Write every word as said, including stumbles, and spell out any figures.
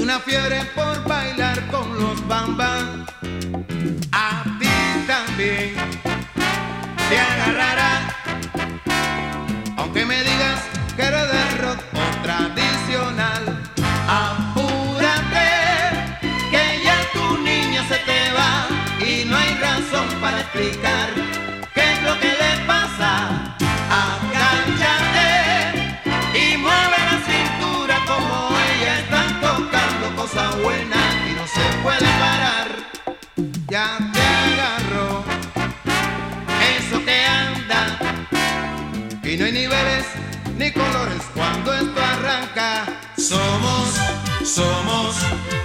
una fiebre por bailar con los bambam. A ti también te agarrará, aunque me digas que eres de rock o tradicional. Apúrate, que ya tu niña se te va y no hay razón para explicar qué es lo que le pasa. Agánchate y mueve la cintura como ella está tocando cosa buena y no se puede parar. Ya te agarró eso que anda y no hay niveles ni colores cuando esto arranca. Somos, somos